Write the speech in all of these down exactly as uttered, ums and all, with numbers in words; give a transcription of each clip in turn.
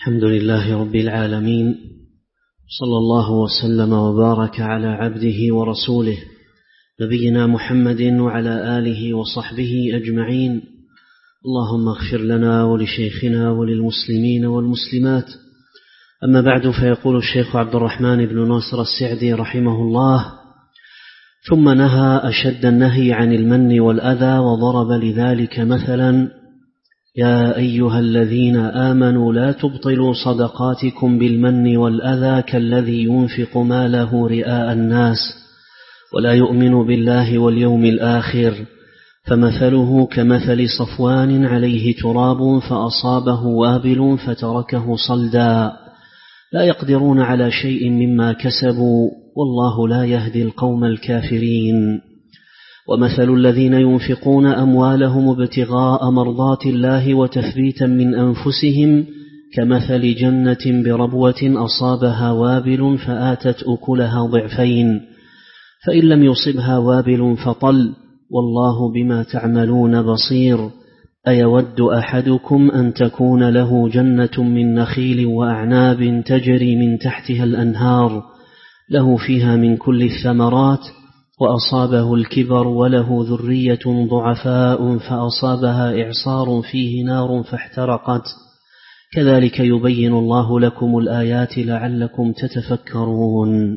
الحمد لله رب العالمين، صلى الله وسلم وبارك على عبده ورسوله نبينا محمد وعلى آله وصحبه أجمعين. اللهم اغفر لنا ولشيخنا وللمسلمين والمسلمات. أما بعد، فيقول الشيخ عبد الرحمن بن ناصر السعدي رحمه الله: ثم نهى أشد النهي عن المن والأذى، وضرب لذلك مثلا: يا أيها الذين آمنوا لا تبطلوا صدقاتكم بالمن والأذى كالذي ينفق ماله رئاء الناس ولا يؤمن بالله واليوم الآخر، فمثله كمثل صفوان عليه تراب فأصابه وابل فتركه صلدا، لا يقدرون على شيء مما كسبوا والله لا يهدي القوم الكافرين. ومثل الذين ينفقون أموالهم ابتغاء مرضات الله وتثبيتا من أنفسهم كمثل جنة بربوة أصابها وابل فآتت أكلها ضعفين، فإن لم يصبها وابل فطل، والله بما تعملون بصير. أيود أحدكم أن تكون له جنة من نخيل وأعناب تجري من تحتها الأنهار له فيها من كل الثمرات، وأصابه الكبر وله ذرية ضعفاء فأصابها إعصار فيه نار فاحترقت، كذلك يبين الله لكم الآيات لعلكم تتفكرون.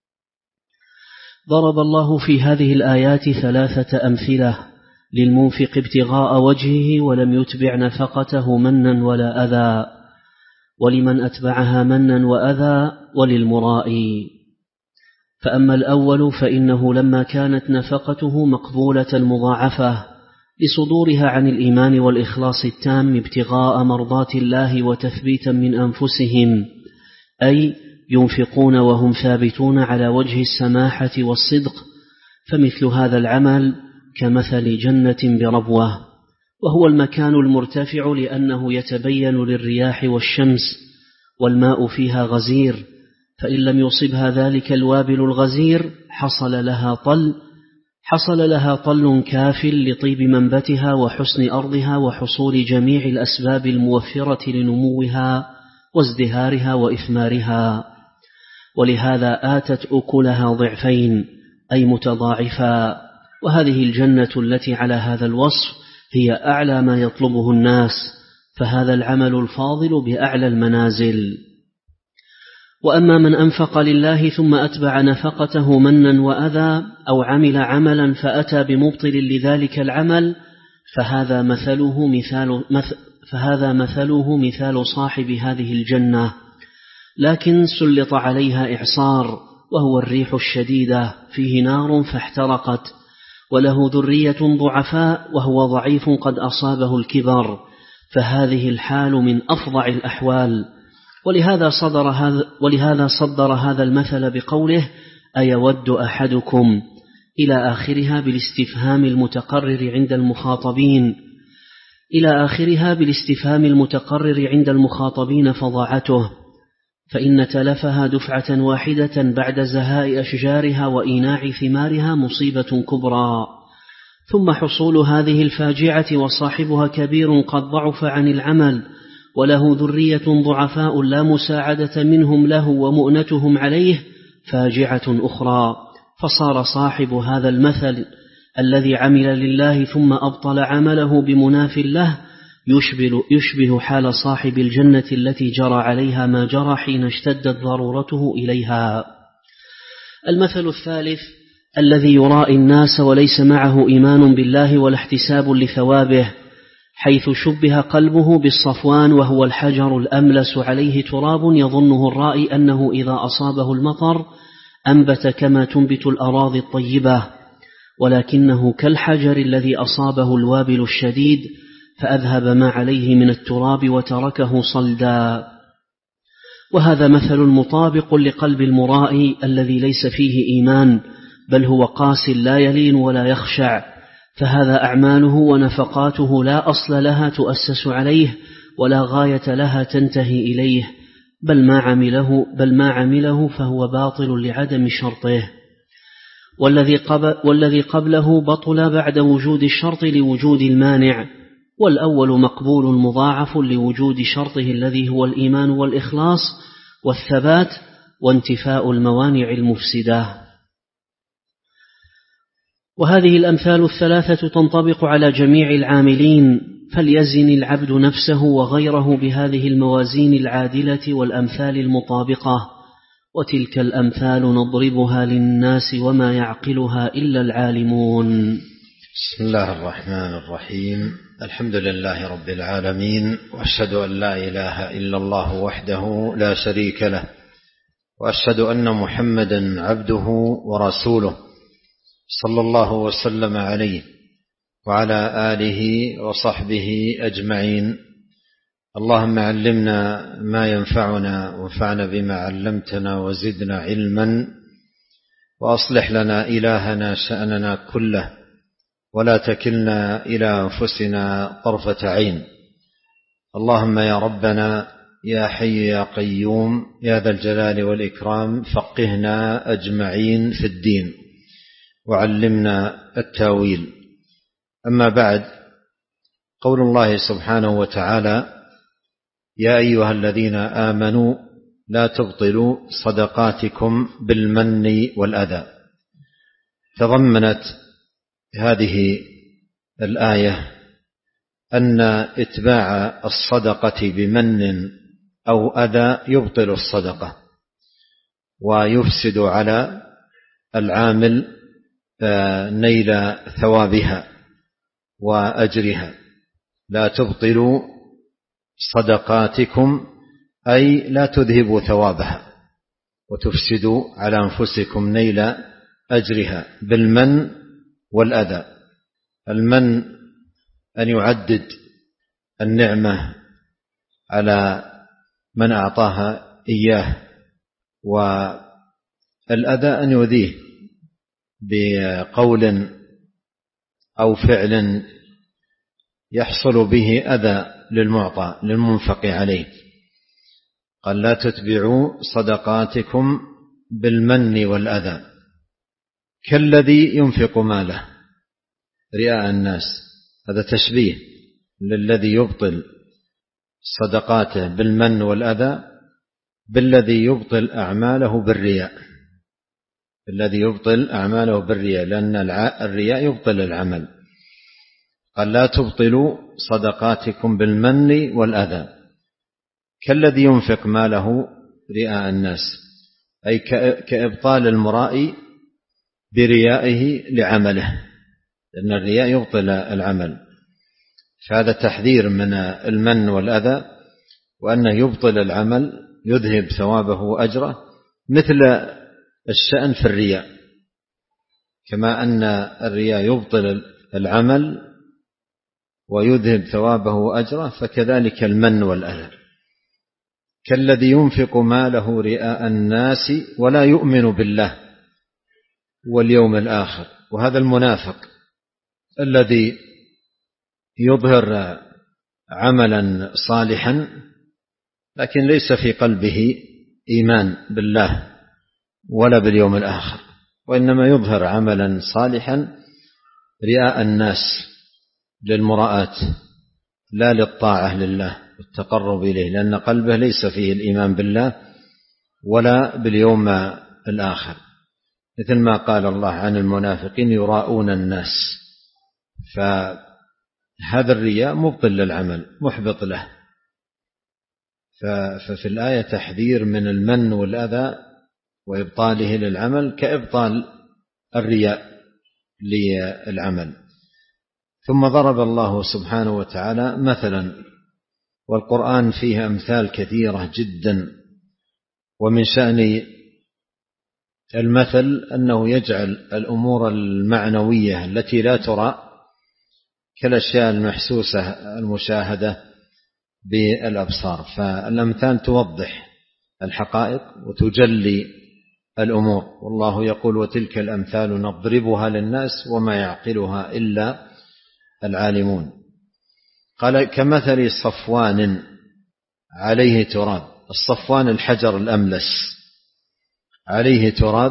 ضرب الله في هذه الآيات ثلاثة أمثلة للمنفق ابتغاء وجهه ولم يتبع نفقته منا ولا أذى، ولمن أتبعها منا وأذى، وللمرائي. فأما الأول فإنه لما كانت نفقته مقبولة مضاعفة لصدورها عن الإيمان والإخلاص التام ابتغاء مرضات الله وتثبيتا من أنفسهم، أي ينفقون وهم ثابتون على وجه السماحة والصدق، فمثل هذا العمل كمثل جنة بربوة، وهو المكان المرتفع لأنه يتبين للرياح والشمس، والماء فيها غزير، فإن لم يصبها ذلك الوابل الغزير حصل لها طل حصل لها طل كاف لطيب منبتها وحسن أرضها وحصول جميع الأسباب الموفرة لنموها وازدهارها وإثمارها، ولهذا آتت أكلها ضعفين أي متضاعفا. وهذه الجنة التي على هذا الوصف هي أعلى ما يطلبه الناس، فهذا العمل الفاضل بأعلى المنازل. وأما من أنفق لله ثم أتبع نفقته منا وأذى، أو عمل عملا فأتى بمبطل لذلك العمل، فهذا مثله مثال, مث فهذا مثله مثال صاحب هذه الجنة، لكن سلط عليها إعصار وهو الريح الشديدة فيه نار فاحترقت، وله ذرية ضعفاء وهو ضعيف قد أصابه الكبر، فهذه الحال من أفظع الأحوال. ولهذا صدر هذا, ولهذا صدر هذا المثل بقوله: أيود أحدكم، إلى آخرها بالاستفهام المتقرر عند المخاطبين إلى آخرها بالاستفهام المتقرر عند المخاطبين فضاعته، فإن تلفها دفعة واحدة بعد زهاء أشجارها وإيناع ثمارها مصيبة كبرى، ثم حصول هذه الفاجعة وصاحبها كبير قد ضعف عن العمل وله ذرية ضعفاء لا مساعدة منهم له ومؤنتهم عليه فاجعة أخرى، فصار صاحب هذا المثل الذي عمل لله ثم أبطل عمله بمناف له يشبه, يشبه حال صاحب الجنة التي جرى عليها ما جرى حين اشتدت ضرورته إليها. المثل الثالث الذي يرائي الناس وليس معه إيمان بالله ولا احتساب لثوابه، حيث شبه قلبه بالصفوان وهو الحجر الأملس عليه تراب يظنه الرائي أنه إذا أصابه المطر أنبت كما تنبت الأراضي الطيبة، ولكنه كالحجر الذي أصابه الوابل الشديد فأذهب ما عليه من التراب وتركه صلدا. وهذا مثل مطابق لقلب المرائي الذي ليس فيه إيمان، بل هو قاس لا يلين ولا يخشع، فهذا أعماله ونفقاته لا أصل لها تؤسس عليه ولا غاية لها تنتهي إليه، بل ما عمله, بل ما عمله فهو باطل لعدم شرطه. والذي, قبل والذي قبله بطل بعد وجود الشرط لوجود المانع، والأول مقبول مضاعف لوجود شرطه الذي هو الإيمان والإخلاص والثبات وانتفاء الموانع المفسدة. وهذه الأمثال الثلاثة تنطبق على جميع العاملين، فليزن العبد نفسه وغيره بهذه الموازين العادلة والأمثال المطابقة، وتلك الأمثال نضربها للناس وما يعقلها إلا العالمون. بسم الله الرحمن الرحيم. الحمد لله رب العالمين، وأشهد أن لا إله إلا الله وحده لا شريك له، وأشهد أن محمدا عبده ورسوله صلى الله وسلم عليه وعلى آله وصحبه أجمعين. اللهم علمنا ما ينفعنا وانفعنا بما علمتنا وزدنا علما، وأصلح لنا إلهنا شأننا كله، ولا تكلنا إلى أنفسنا طرفة عين. اللهم يا ربنا يا حي يا قيوم يا ذا الجلال والإكرام، فقهنا أجمعين في الدين وعلمنا التاويل. أما بعد، قول الله سبحانه وتعالى: يا أيها الذين آمنوا لا تبطلوا صدقاتكم بالمن والأذى. تضمنت هذه الآية أن إتباع الصدقة بمن أو أذى يبطل الصدقة ويفسد على العامل نيل ثوابها وأجرها. لا تبطلوا صدقاتكم أي لا تذهبوا ثوابها وتفسدوا على أنفسكم نيل أجرها بالمن والأذى. المن أن يعدد النعمة على من أعطاها إياه، والأذى أن يؤذيه بقول أو فعل يحصل به أذى للمعطى للمنفق عليه. قال: لا تتبعوا صدقاتكم بالمن والأذى كالذي ينفق ماله رئاء الناس. هذا تشبيه للذي يبطل صدقاته بالمن والأذى بالذي يبطل أعماله بالرياء، الذي يبطل أعماله بالرياء، لأن الرياء يبطل العمل. قال: لا تبطلوا صدقاتكم بالمن والأذى كالذي ينفق ماله رئاء الناس، أي كإبطال المرائي بريائه لعمله، لأن الرياء يبطل العمل. فهذا تحذير من المن والأذى، وأنه يبطل العمل يذهب ثوابه وأجره، مثل الشأن في الرياء. كما أن الرياء يبطل العمل ويذهب ثوابه وأجره، فكذلك المن والأذى. كالذي ينفق ماله رئاء الناس ولا يؤمن بالله واليوم الآخر. وهذا المنافق الذي يظهر عملا صالحا لكن ليس في قلبه إيمان بالله ولا باليوم الآخر، وإنما يظهر عملا صالحا رئاء الناس للمراءة لا للطاعة لله والتقرب إليه، لأن قلبه ليس فيه الإيمان بالله ولا باليوم الآخر. مثل ما قال الله عن المنافقين: يراؤون الناس. فهذا الرياء مبطل للعمل محبط له. ففي الآية تحذير من المن والأذى وإبطاله للعمل كإبطال الرياء للعمل. ثم ضرب الله سبحانه وتعالى مثلا، والقرآن فيه أمثال كثيرة جدا، ومن شأن المثل أنه يجعل الأمور المعنوية التي لا ترى كالأشياء المحسوسة المشاهدة بالأبصار. فالأمثال توضح الحقائق وتجلي الأمور، والله يقول: وتلك الأمثال نضربها للناس وما يعقلها إلا العالمون. قال: كمثل صفوان عليه تراب. الصفوان الحجر الأملس عليه تراب.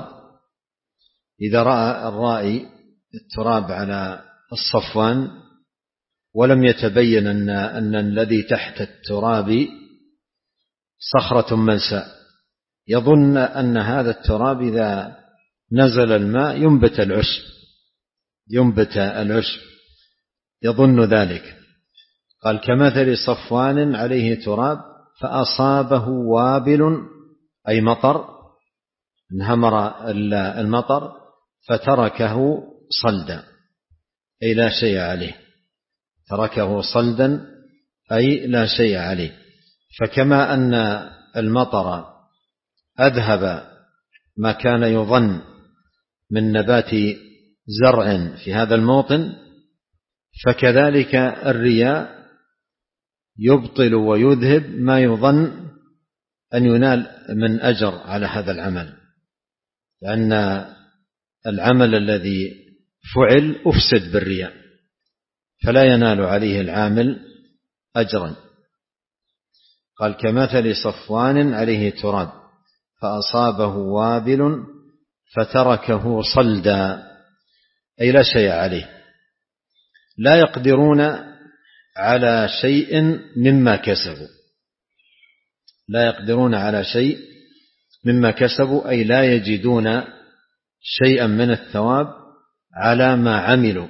إذا رأى الرائي التراب على الصفوان ولم يتبين أن, أن الذي تحت التراب صخرة ملساء، يظن أن هذا التراب إذا نزل الماء ينبت العشب ينبت العشب يظن ذلك. قال كمثل صفوان عليه تراب فأصابه وابل أي مطر، انهمر المطر فتركه صلدا أي لا شيء عليه، تركه صلدا أي لا شيء عليه. فكما أن المطر أذهب ما كان يظن من نبات زرع في هذا الموطن، فكذلك الرياء يبطل ويذهب ما يظن أن ينال من أجر على هذا العمل، لأن العمل الذي فعل أفسد بالرياء فلا ينال عليه العامل أجرا. قال كمثل صفوان عليه تراب فأصابه وابل فتركه صلدا أي لا شيء عليه، لا يقدرون على شيء مما كسبوا، لا يقدرون على شيء مما كسبوا أي لا يجدون شيئا من الثواب على ما عملوا.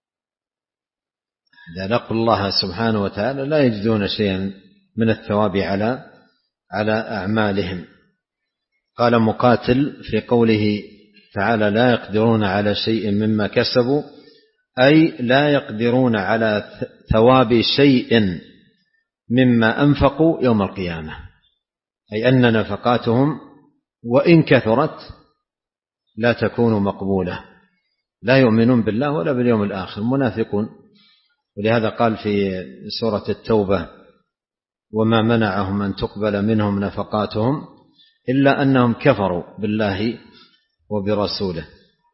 إذا لقوا الله سبحانه وتعالى لا يجدون شيئا من الثواب على على أعمالهم. قال مقاتل في قوله تعالى لا يقدرون على شيء مما كسبوا أي لا يقدرون على ثواب شيء مما أنفقوا يوم القيامة، أي أن نفقاتهم وإن كثرت لا تكون مقبولة، لا يؤمنون بالله ولا باليوم الآخر، منافقون. ولهذا قال في سورة التوبة وما منعهم أن تقبل منهم نفقاتهم إلا أنهم كفروا بالله وبرسوله.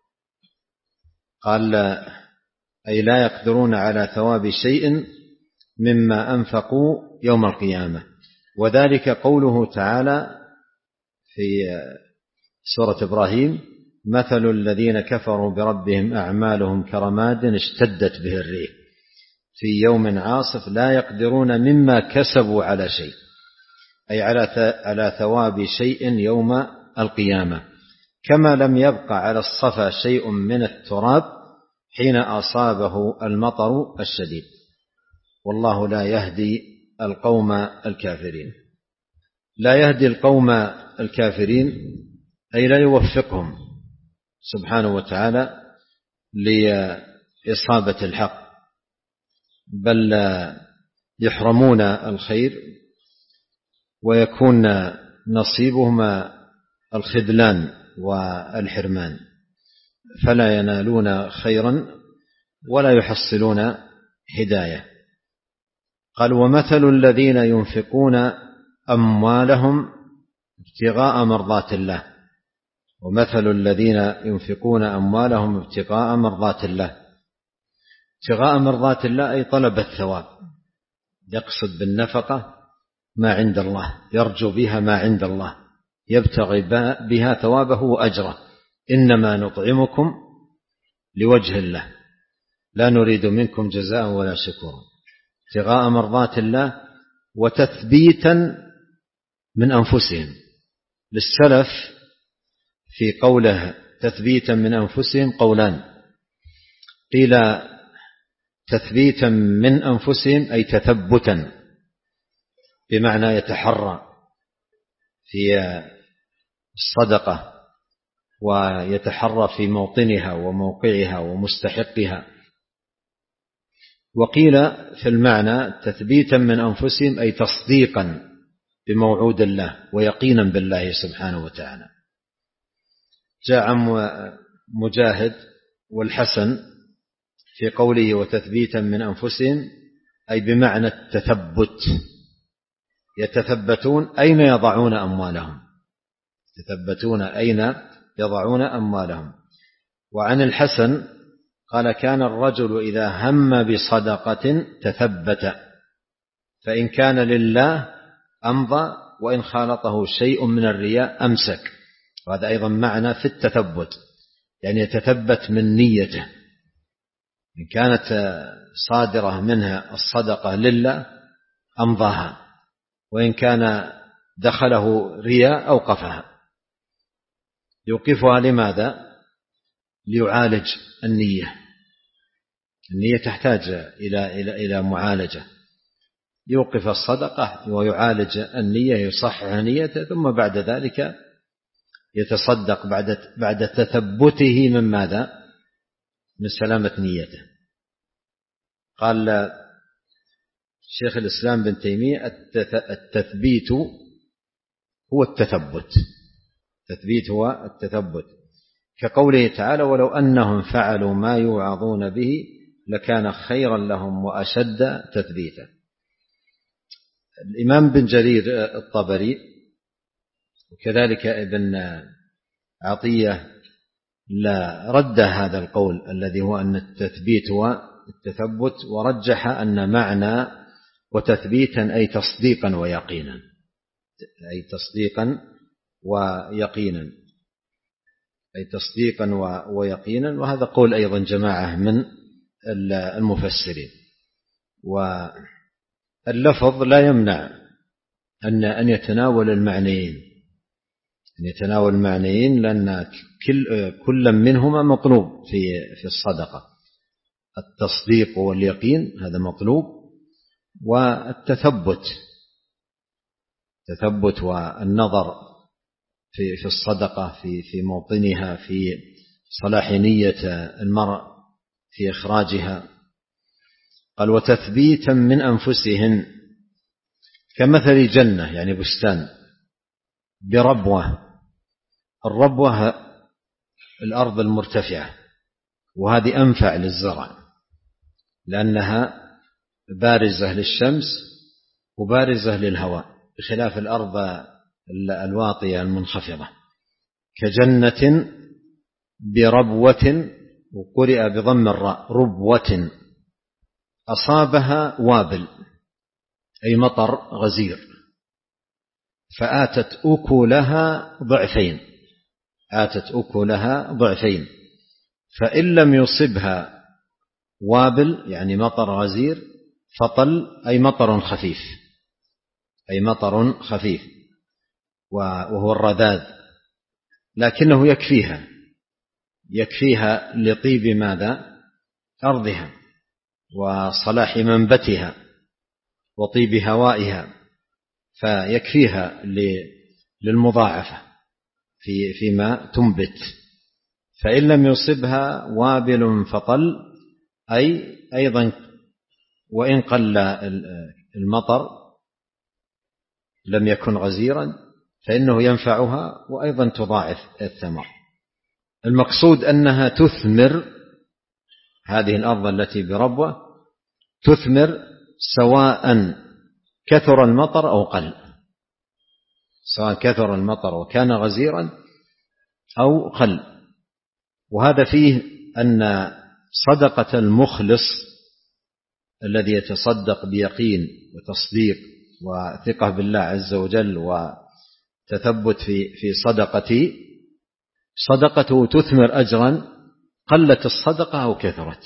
قال أي لا يقدرون على ثواب شيء مما أنفقوا يوم القيامة. وذلك قوله تعالى في سورة إبراهيم مثل الذين كفروا بربهم أعمالهم كرماد اشتدت به الريح في يوم عاصف لا يقدرون مما كسبوا على شيء، أي على ثواب شيء يوم القيامة، كما لم يبق على الصفا شيء من التراب حين أصابه المطر الشديد. والله لا يهدي القوم الكافرين. لا يهدي القوم الكافرين أي لا يوفقهم سبحانه وتعالى لإصابة الحق، بل يحرمون الخير ويكون نصيبهم الخذلان والحرمان، فلا ينالون خيرا ولا يحصلون هداية. قال ومثل الذين ينفقون أموالهم ابتغاء مرضات الله، ومثل الذين ينفقون أموالهم ابتغاء مرضات الله. ابتغاء مرضات الله أي طلب الثواب، يقصد بالنفقة ما عند الله، يرجو بها ما عند الله، يبتغي بها ثوابه وأجره. إنما نطعمكم لوجه الله لا نريد منكم جزاء ولا شكورا. ابتغاء مرضات الله وتثبيتا من أنفسهم. للسلف في قوله تثبيتا من أنفسهم قولان، قيل تثبيتا من أنفسهم أي تثبتا بمعنى يتحرى في الصدقة ويتحرى في موطنها وموقعها ومستحقها. وقيل في المعنى تثبيتا من أنفسهم أي تصديقا بموعود الله ويقينا بالله سبحانه وتعالى. جاء مجاهد والحسن في قوله وتثبيتا من أنفسهم أي بمعنى التثبت، يتثبتون أين يضعون أموالهم، يتثبتون أين يضعون أموالهم. وعن الحسن قال كان الرجل إذا هم بصدقة تثبت، فإن كان لله أمضى وإن خالطه شيء من الرياء أمسك. وهذا أيضا معنى في التثبت، يعني يتثبت من نيته إن كانت صادرة منها الصدقة لله أمضاها، وإن كان دخله رياء أوقفها. يوقفها لماذا؟ ليعالج النية. النية تحتاج إلى إلى إلى معالجة. يوقف الصدقة ويعالج النية، يصحح نيته، ثم بعد ذلك يتصدق بعد بعد تثبته من ماذا؟ من سلامة نيته. قال شيخ الإسلام بن تيمية: التثبيت هو التثبت. التثبيت هو التثبت، كقوله تعالى: ولو أنهم فعلوا ما يوعظون به لكان خيرا لهم وأشد تثبيتا. الإمام بن جرير الطبري وكذلك ابن عطية لا رد هذا القول الذي هو أن التثبيت هو التثبت، ورجح أن معنى وتثبيتا أي تصديقا ويقينا، أي تصديقا ويقينا أي تصديقا ويقينا وهذا قول أيضا جماعة من المفسرين. واللفظ لا يمنع أن أن يتناول المعنيين أن يتناول المعنيين لأن كل كل منهما مطلوب في في الصدقة. التصديق واليقين هذا مطلوب، والتثبت تثبت والنظر في في الصدقة في في موطنها، في صلاح نية المرء في إخراجها. قال: وتثبيتا من أنفسهن كمثل جنة، يعني بستان، بربوة. الربوة الأرض المرتفعة، وهذه أنفع للزرع لأنها بارزة للشمس وبارزة للهواء، بخلاف الأرض الواطية المنخفضة. كجنة بربوة، وقرئ بضم الراء ربوة، أصابها وابل أي مطر غزير، فآتت أكلها ضعفين آتت أكلها ضعفين فإن لم يصبها وابل يعني مطر غزير فطل أي مطر خفيف أي مطر خفيف وهو الرذاذ، لكنه يكفيها يكفيها لطيب ماذا؟ أرضها وصلاح منبتها وطيب هوائها، فيكفيها للمضاعفة في فيما تنبت. فإن لم يصبها وابل فطل أي أيضا وإن قل المطر لم يكن غزيرا فإنه ينفعها وأيضا تضاعف الثمر. المقصود أنها تثمر، هذه الأرض التي بربوة تثمر سواء كثر المطر أو قل، سواء كثر المطر وكان غزيرا أو قل. وهذا فيه أن صدقة المخلص الذي يتصدق بيقين وتصديق وثقة بالله عز وجل وتثبت في في صدقته صدقته تثمر أجرا قلت الصدقة أو كثرت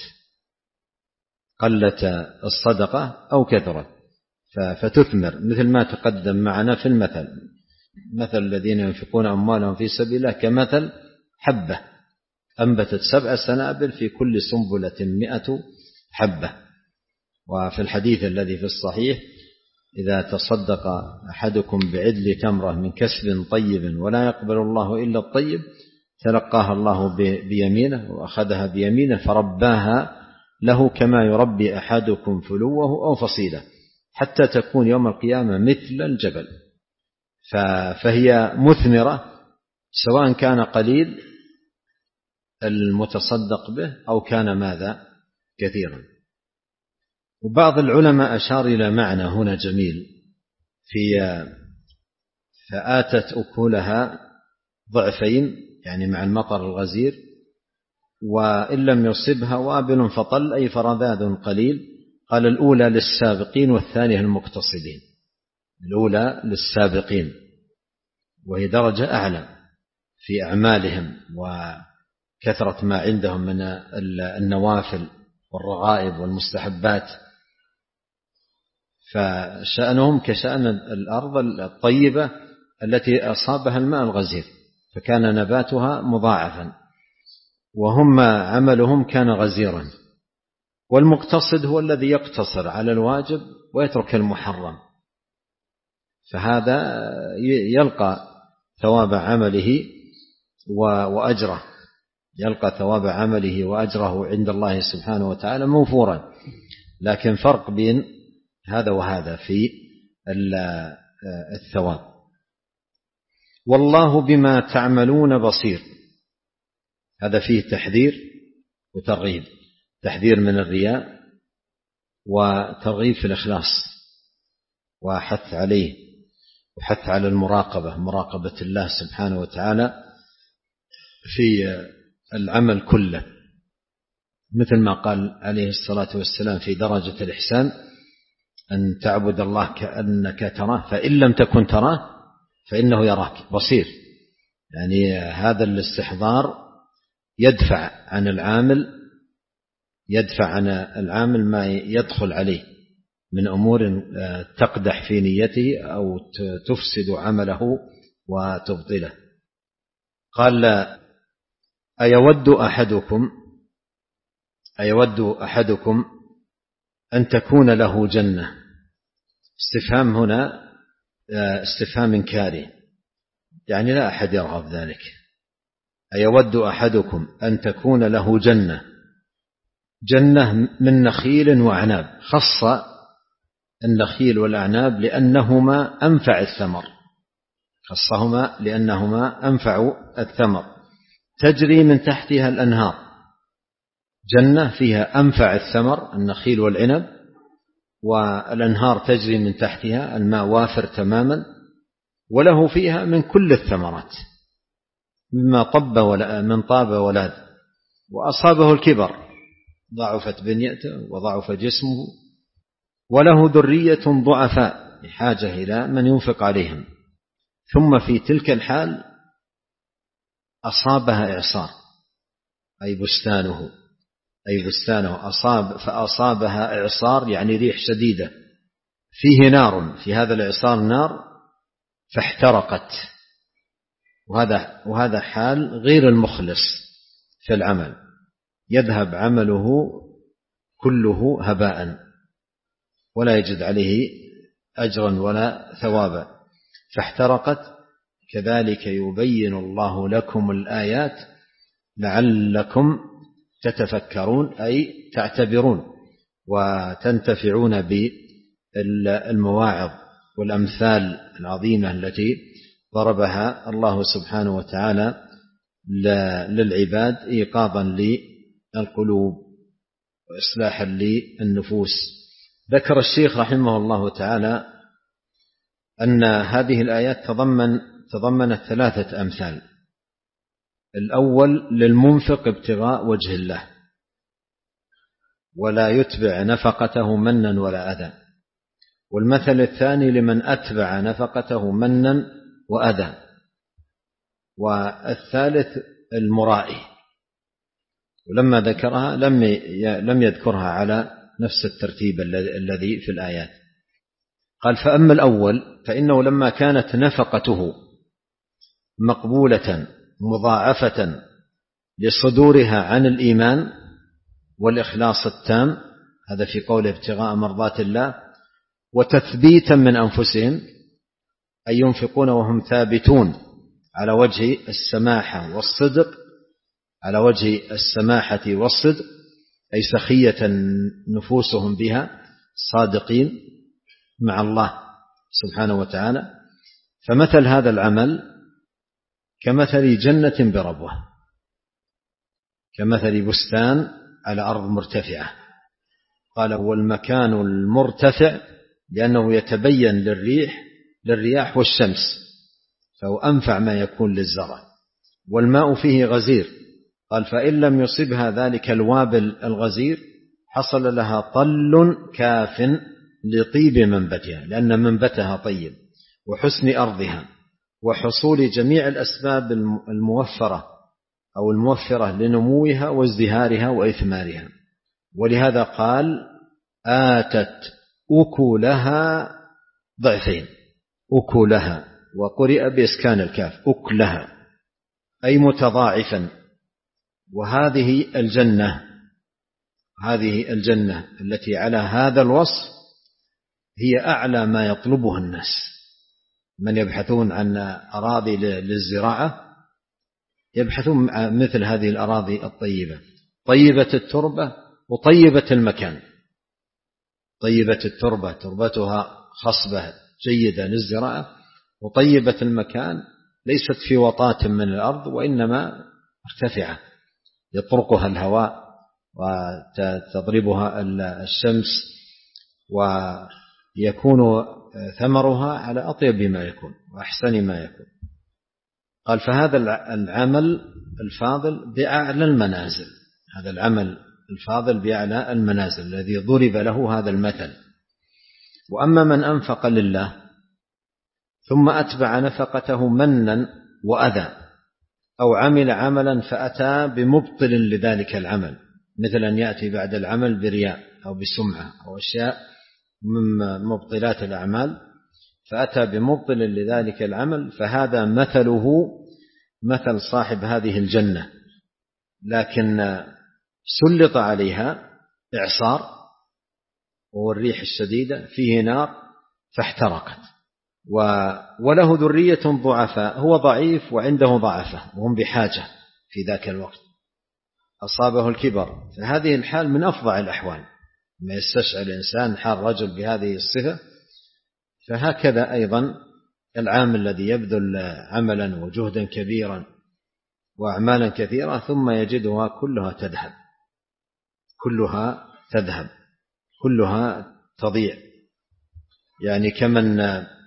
قلت الصدقة أو كثرت فتثمر، مثل ما تقدم معنا في المثل، مثل الذين ينفقون أموالهم في سبيل الله كمثل حبة أنبتت سبع سنابل في كل سنبلة مئة حبة. وفي الحديث الذي في الصحيح: إذا تصدق أحدكم بعدل تمرة من كسب طيب ولا يقبل الله إلا الطيب تلقاها الله بيمينه وأخذها بيمينه فرباها له كما يربي أحدكم فلوه أو فصيله حتى تكون يوم القيامة مثل الجبل. فهي مثمرة سواء كان قليل المتصدق به أو كان ماذا؟ كثيرا. وبعض العلماء أشار إلى معنى هنا جميل في فآتت أكلها ضعفين، يعني مع المطر الغزير، وإن لم يصبها وابل فطل أي فرذاذ قليل. قال: الأولى للسابقين والثانية المقتصدين. الأولى للسابقين وهي درجة أعلى في أعمالهم وكثرة ما عندهم من النوافل والرغائب والمستحبات، فشأنهم كشأن الأرض الطيبة التي أصابها الماء الغزير فكان نباتها مضاعفا، وهم عملهم كان غزيرا. والمقتصد هو الذي يقتصر على الواجب ويترك المحرم، فهذا يلقى ثواب عمله وأجره، يلقى ثواب عمله وأجره عند الله سبحانه وتعالى موفورا. لكن فرق بين هذا وهذا في الثواب. والله بما تعملون بصير، هذا فيه تحذير وترغيب، تحذير من الرياء وترغيب في الإخلاص وحث عليه وحث على المراقبة، مراقبة الله سبحانه وتعالى في العمل كله، مثل ما قال عليه الصلاة والسلام في درجة الإحسان أن تعبد الله كأنك تراه فإن لم تكن تراه فإنه يراك بصير. يعني هذا الاستحضار يدفع عن العامل يدفع عن العامل ما يدخل عليه من أمور تقدح في نيته أو تفسد عمله وتبطله. قال أيود أحدكم أيود أحدكم أن تكون له جنة. استفهام هنا استفهام إنكاري، يعني لا أحد يرغب ذلك. أيود أحدكم أن تكون له جنة، جنة من نخيل وأعناب، خص النخيل والأعناب لأنهما أنفع الثمر، خصهما لأنهما أنفع الثمر، تجري من تحتها الأنهار، جنة فيها أنفع الثمر النخيل والعنب، والأنهار تجري من تحتها، الماء وافر تماما، وله فيها من كل الثمرات مما طب ولا من طاب ولاد، وأصابه الكبر ضعفت بنيته وضعف جسمه، وله ذرية ضعفاء بحاجة إلى من ينفق عليهم، ثم في تلك الحال أصابها إعصار أي بستانه أي بستانه أصاب فأصابها إعصار يعني ريح شديدة، فيه نار، في هذا الإعصار نار فاحترقت. وهذا وهذا حال غير المخلص في العمل، يذهب عمله كله هباء ولا يجد عليه أجرا ولا ثوابا، فاحترقت. كذلك يبين الله لكم الآيات لعلكم تتفكرون أي تعتبرون وتنتفعون بالمواعظ والأمثال العظيمة التي ضربها الله سبحانه وتعالى للعباد إيقاظا للقلوب وإصلاحا للنفوس. ذكر الشيخ رحمه الله تعالى أن هذه الآيات تضمن تضمنت ثلاثة أمثال. الأول للمنفق ابتغاء وجه الله ولا يتبع نفقته منا ولا أذى، والمثل الثاني لمن أتبع نفقته منا وأذى، والثالث المرائي، ولما ذكرها لم لم يذكرها على نفس الترتيب الذي في الآيات. قال فأما الأول فإنه لما كانت نفقته مقبولة مضاعفة لصدورها عن الإيمان والإخلاص التام، هذا في قوله ابتغاء مرضات الله، وتثبيتا من أنفسهم أي ينفقون وهم ثابتون على وجه السماحة والصدق، على وجه السماحة والصدق أي سخية نفوسهم بها، صادقين مع الله سبحانه وتعالى. فمثل هذا العمل كمثل جنة بربوة، كمثل بستان على أرض مرتفعة. قال هو المكان المرتفع لأنه يتبين للريح للرياح والشمس، فهو أنفع ما يكون للزرع، والماء فيه غزير. قال فإن لم يصبها ذلك الوابل الغزير حصل لها طل كاف لطيب منبتها، لأن منبتها طيب، وحسن أرضها، وحصول جميع الأسباب الموفرة أو الموفرة لنموها وازدهارها وإثمارها. ولهذا قال آتت أكلها ضعفين، أكلها، وقرئ بإسكان الكاف أكلها أي متضاعفا. وهذه الجنة هذه الجنة التي على هذا الوصف هي أعلى ما يطلبه الناس، من يبحثون عن أراضي للزراعة يبحثون عن مثل هذه الأراضي الطيبة، طيبة التربة وطيبة المكان. طيبة التربة تربتها خصبة جيدة للزراعة، وطيبة المكان ليست في وطاة من الأرض وإنما مرتفعة يطرقها الهواء وتضربها الشمس، ويكون ثمرها على أطيب ما يكون وأحسن ما يكون. قال فهذا العمل الفاضل بأعلى المنازل، هذا العمل الفاضل بأعلى المنازل الذي ضرب له هذا المثل. وأما من أنفق لله ثم أتبع نفقته منا وأذى، أو عمل عملا فأتى بمبطل لذلك العمل، مثل أن يأتي بعد العمل برياء أو بسمعة أو أشياء من مبطلات الأعمال، فأتى بمبطل لذلك العمل، فهذا مثله مثل صاحب هذه الجنة، لكن سلط عليها إعصار والريح الشديدة فيه نار فاحترقت، وله ذرية ضعفاء، هو ضعيف وعنده ضعفة وهم بحاجة في ذاك الوقت، أصابه الكبر، فهذه الحال من أفظع الأحوال. ما يستشعر الإنسان حال رجل بهذه الصفة، فهكذا أيضا العامل الذي يبذل عملا وجهدا كبيرا وأعمالا كثيرة ثم يجدها كلها تذهب كلها تذهب كلها تضيع، يعني كمن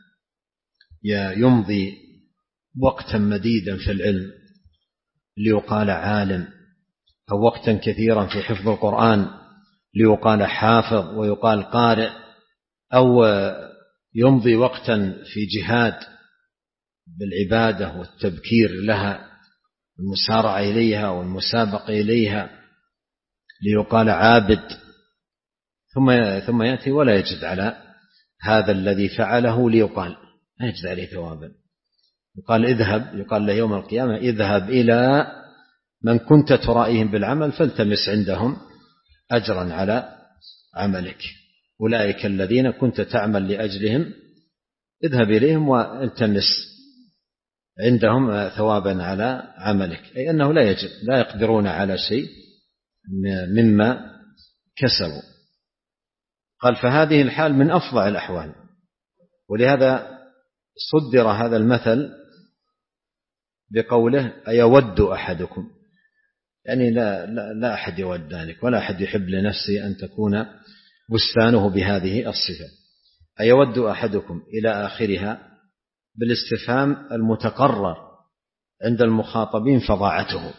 يمضي وقتا مديدا في العلم ليقال عالم، أو وقتا كثيرا في حفظ القرآن ليقال حافظ ويقال قارئ، أو يمضي وقتا في جهاد بالعبادة والتبكير لها والمسارعة إليها والمسابقة إليها ليقال عابد، ثم ثم يأتي ولا يجد على هذا الذي فعله ليقال، لا يجد عليه ثوابا. يقال اذهب، يقال له يوم القيامة اذهب إلى من كنت ترائيهم بالعمل فالتمس عندهم أجرا على عملك، أولئك الذين كنت تعمل لأجلهم اذهب إليهم والتمس عندهم ثوابا على عملك، أي أنه لا يجب، لا يقدرون على شيء مما كسبوا. قال فهذه الحال من أفظع الأحوال، ولهذا صدر هذا المثل بقوله أيود أحدكم، يعني لا, لا, لا أحد يود ذلك، ولا أحد يحب لنفسه أن تكون بستانه بهذه الصفة. أيود أحدكم إلى آخرها بالاستفهام المتقرر عند المخاطبين فضاعته،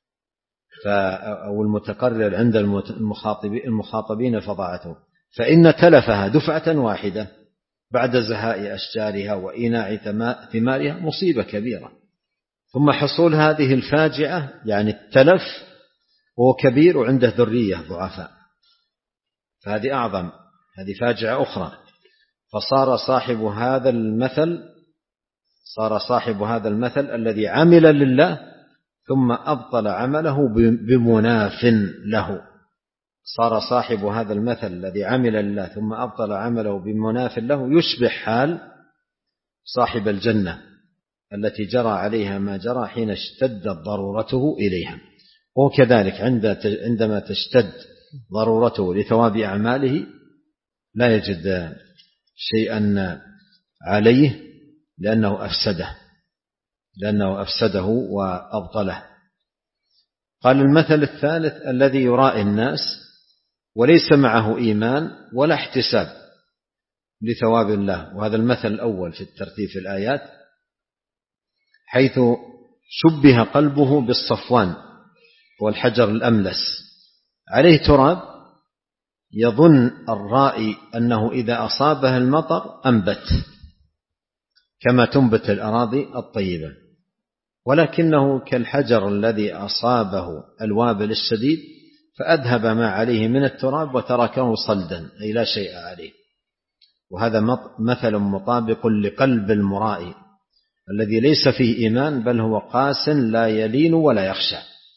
أو المتقرر عند المخاطبين فضاعته، فإن تلفها دفعة واحدة بعد زهاء أشجارها وإيناع ثمارها مصيبة كبيرة، ثم حصول هذه الفاجعة يعني التلف هو كبير وعنده ذرية ضعفاء، فهذه أعظم، هذه فاجعة أخرى. فصار صاحب هذا المثل صار صاحب هذا المثل الذي عمل لله ثم أبطل عمله بمناف له، صار صاحب هذا المثل الذي عمل لله ثم أبطل عمله بمناف له يشبه حال صاحب الجنة التي جرى عليها ما جرى حين اشتدت ضرورته إليها، وكذلك عندما تشتد ضرورته لثواب أعماله لا يجد شيئا عليه لأنه أفسده لأنه أفسده وأبطله. قال المثل الثالث الذي يرائي الناس وليس معه إيمان ولا احتساب لثواب الله، وهذا المثل الأول في الترتيب في الآيات، حيث شبه قلبه بالصفوان والحجر الأملس عليه تراب، يظن الرائي أنه إذا أصابه المطر أنبت كما تنبت الأراضي الطيبة، ولكنه كالحجر الذي أصابه الوابل الشديد فأذهب ما عليه من التراب وتركه صلدا، أي لا شيء عليه. وهذا مثل مطابق لقلب المرائي الذي ليس فيه إيمان، بل هو قاس لا يلين ولا يخشى.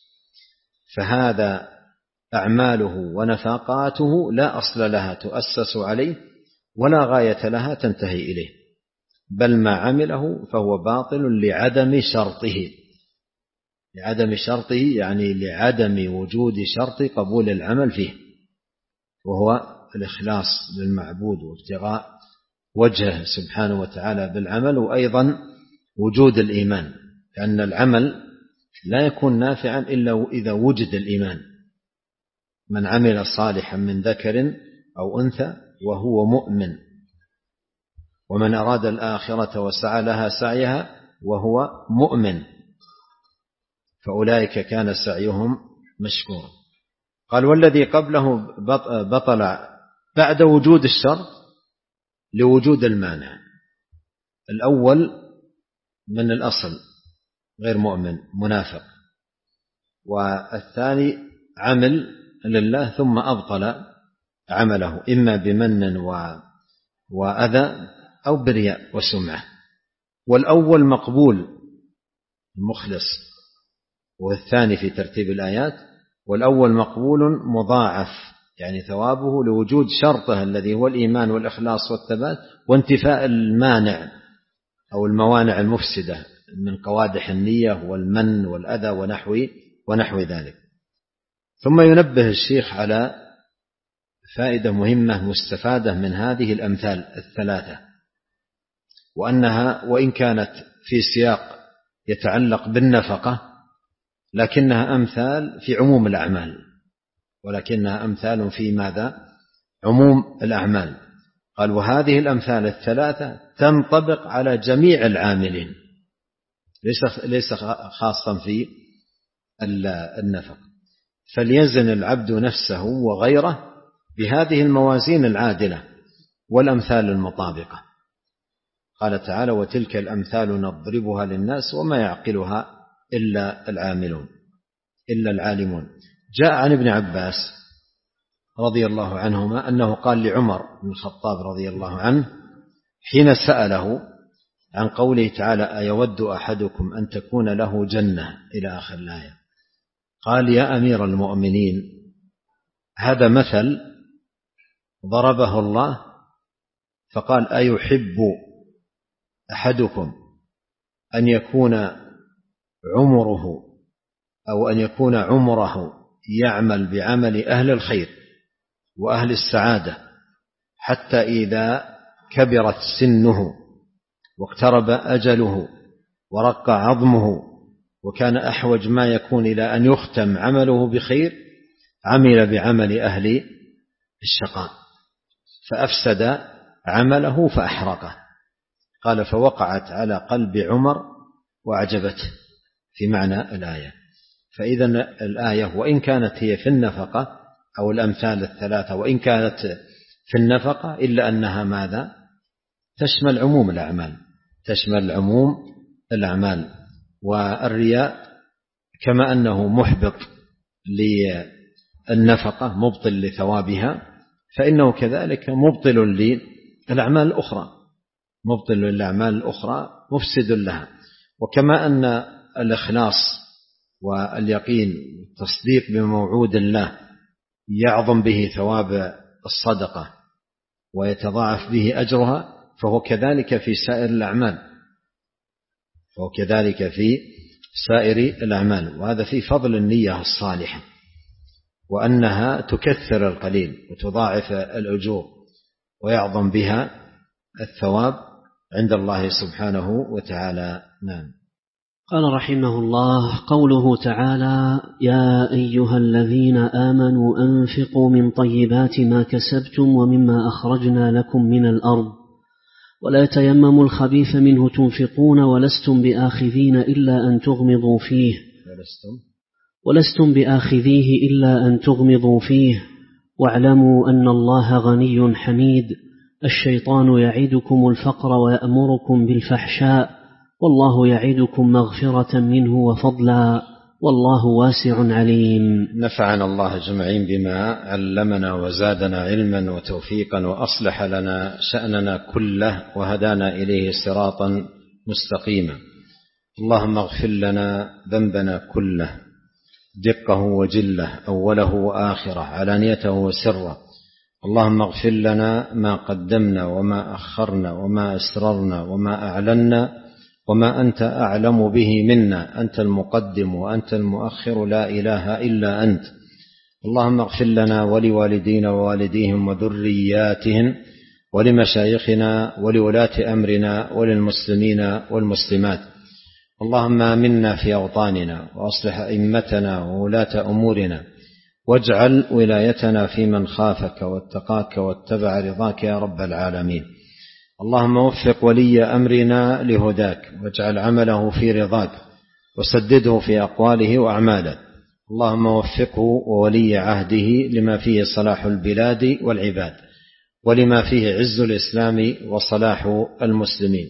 فهذا أعماله ونفاقاته لا أصل لها تؤسس عليه ولا غاية لها تنتهي إليه، بل ما عمله فهو باطل لعدم شرطه. لعدم شرطه يعني لعدم وجود شرط قبول العمل فيه، وهو الإخلاص للمعبود وابتغاء وجهه سبحانه وتعالى بالعمل، وأيضا وجود الإيمان، لأن العمل لا يكون نافعا إلا إذا وجد الإيمان. من عمل صالحا من ذكر أو أنثى وهو مؤمن، ومن أراد الآخرة وسعى لها سعيها وهو مؤمن فأولئك كان سعيهم مشكورا. قال والذي قبله بطل بعد وجود الشرط لوجود المانع. الأول من الأصل غير مؤمن منافق، والثاني عمل لله ثم أبطل عمله إما بمن وأذى أو برياء وسمعة. والأول مقبول مخلص، والثاني في ترتيب الآيات، والأول مقبول مضاعف يعني ثوابه لوجود شرطه الذي هو الإيمان والإخلاص والثبات، وانتفاء المانع أو الموانع المفسدة من قوادح النية والمن والأذى ونحو ونحو ذلك. ثم ينبه الشيخ على فائدة مهمة مستفادة من هذه الأمثال الثلاثة، وأنها وإن كانت في سياق يتعلق بالنفقة لكنها أمثال في عموم الأعمال، ولكنها أمثال في ماذا؟ عموم الأعمال. قال وهذه الأمثال الثلاثة تنطبق على جميع العاملين، ليس ليس خاصا في النفقة. فليزن العبد نفسه وغيره بهذه الموازين العادلة والأمثال المطابقة. قال تعالى وتلك الأمثال نضربها للناس وما يعقلها إلا العاملون إلا العالمون. جاء عن ابن عباس رضي الله عنهما أنه قال لعمر بن الخطاب رضي الله عنه حين سأله عن قوله تعالى أيود أحدكم أن تكون له جنة إلى آخر الآية، قال يا أمير المؤمنين هذا مثل ضربه الله، فقال أيحب أحدكم أن يكون عمره أو أن يكون عمره يعمل بعمل أهل الخير وأهل السعادة حتى إذا كبرت سنه واقترب أجله ورق عظمه وكان أحوج ما يكون إلى أن يختم عمله بخير عمل بعمل أهل الشقاء فأفسد عمله فأحرقه. قال فوقعت على قلب عمر وأعجبته في معنى الآية. فإذا الآية وإن كانت هي في النفقة أو الأمثال الثلاثة وإن كانت في النفقة إلا أنها ماذا؟ تشمل عموم الأعمال، تشمل عموم الأعمال. والرياء كما أنه محبط للنفقة مبطل لثوابها فإنه كذلك مبطل للأعمال الأخرى، مبطل للأعمال الأخرى مفسد لها. وكما أن الإخلاص واليقين والتصديق بموعود الله يعظم به ثواب الصدقة ويتضاعف به أجرها، فهو كذلك في سائر الأعمال، فهو كذلك في سائر الأعمال. وهذا في فضل النية الصالحة وأنها تكثر القليل وتضاعف الأجور ويعظم بها الثواب عند الله سبحانه وتعالى. نعم. قال رحمه الله قوله تعالى يا أيها الذين آمنوا أنفقوا من طيبات ما كسبتم ومما أخرجنا لكم من الأرض ولا تيمموا الخبيث منه تنفقون ولستم بآخذين إلا أن تغمضوا فيه ولستم بآخذيه إلا أن تغمضوا فيه واعلموا أن الله غني حميد الشيطان يعدكم الفقر ويأمركم بالفحشاء والله يعدكم مغفرة منه وفضلا والله واسع عليم. نفعنا الله أجمعين بما علمنا وزادنا علما وتوفيقا وأصلح لنا شأننا كله وهدانا إليه صراطا مستقيما. اللهم اغفر لنا ذنبنا كله دقه وجله أوله وآخره علانيته وسره. اللهم اغفر لنا ما قدمنا وما أخرنا وما أسررنا وما أعلنا وما أنت أعلم به منا. أنت المقدم وأنت المؤخر لا إله إلا أنت. اللهم اغفر لنا ولوالدينا ووالديهم وذرياتهم ولمشايخنا ولولاة أمرنا وللمسلمين والمسلمات. اللهم آمنا في أوطاننا وأصلح أئمتنا وولاة أمورنا واجعل ولايتنا في من خافك واتقاك واتبع رضاك يا رب العالمين. اللهم وفق ولي أمرنا لهداك واجعل عمله في رضاك وسدده في أقواله وأعماله. اللهم وفقه وولي عهده لما فيه صلاح البلاد والعباد ولما فيه عز الإسلام وصلاح المسلمين.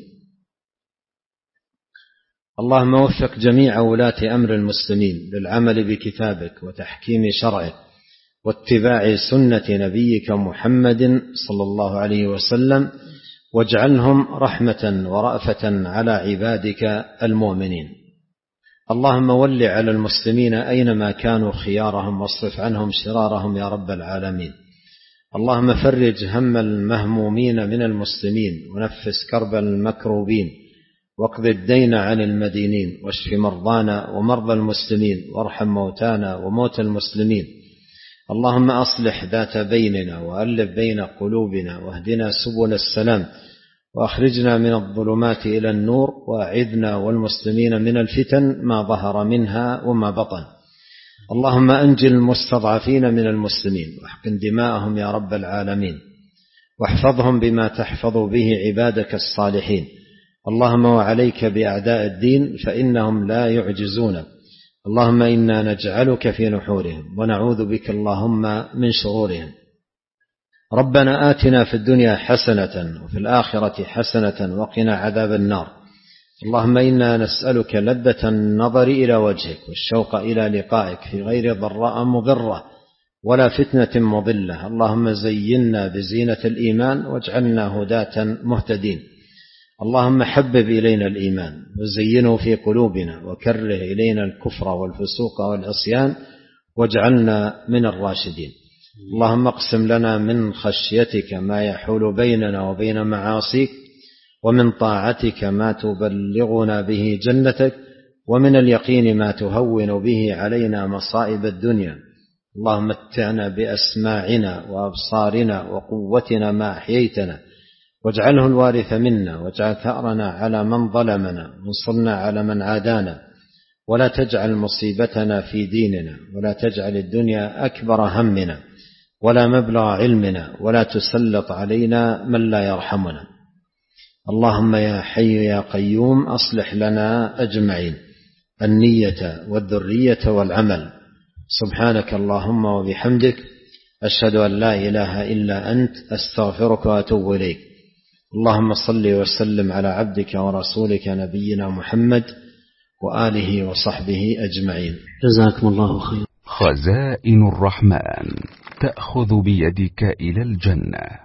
اللهم وفق جميع ولاة أمر المسلمين للعمل بكتابك وتحكيم شرعك واتباع سنة نبيك محمد صلى الله عليه وسلم واجعلهم رحمة ورأفة على عبادك المؤمنين. اللهم ول على المسلمين أينما كانوا خيارهم واصرف عنهم شرارهم يا رب العالمين. اللهم فرج هم المهمومين من المسلمين ونفس كرب المكروبين واقض الدين عن المدينين واشف مرضانا ومرضى المسلمين وارحم موتانا وموتى المسلمين. اللهم أصلح ذات بيننا وألف بين قلوبنا واهدنا سبل السلام وأخرجنا من الظلمات إلى النور وأعذنا والمسلمين من الفتن ما ظهر منها وما بطن. اللهم أنجل المستضعفين من المسلمين واحقن دماءهم يا رب العالمين واحفظهم بما تحفظ به عبادك الصالحين. اللهم وعليك بأعداء الدين فإنهم لا يعجزونك. اللهم إنا نجعلك في نحورهم ونعوذ بك اللهم من شرورهم. ربنا آتنا في الدنيا حسنة وفي الآخرة حسنة وقنا عذاب النار. اللهم إنا نسألك لذة النظر إلى وجهك والشوق إلى لقائك في غير ضراء مضرة ولا فتنة مضلة. اللهم زينا بزينة الإيمان واجعلنا هداة مهتدين. اللهم حبب إلينا الإيمان وزينه في قلوبنا وكره إلينا الكفر والفسوق والعصيان واجعلنا من الراشدين. اللهم اقسم لنا من خشيتك ما يحول بيننا وبين معاصيك ومن طاعتك ما تبلغنا به جنتك ومن اليقين ما تهون به علينا مصائب الدنيا. اللهم متعنا بأسماعنا وأبصارنا وقوتنا ما أحييتنا واجعله الوارث منا واجعل ثأرنا على من ظلمنا وانصرنا على من عادانا ولا تجعل مصيبتنا في ديننا ولا تجعل الدنيا أكبر همنا ولا مبلغ علمنا ولا تسلط علينا من لا يرحمنا. اللهم يا حي يا قيوم أصلح لنا أجمعين النية والذرية والعمل. سبحانك اللهم وبحمدك أشهد أن لا إله إلا أنت أستغفرك وأتوب إليك. اللهم صل وسلم على عبدك ورسولك نبينا محمد وآله وصحبه أجمعين. جزاكم الله خير. خزائن الرحمن تأخذ بيدك إلى الجنة.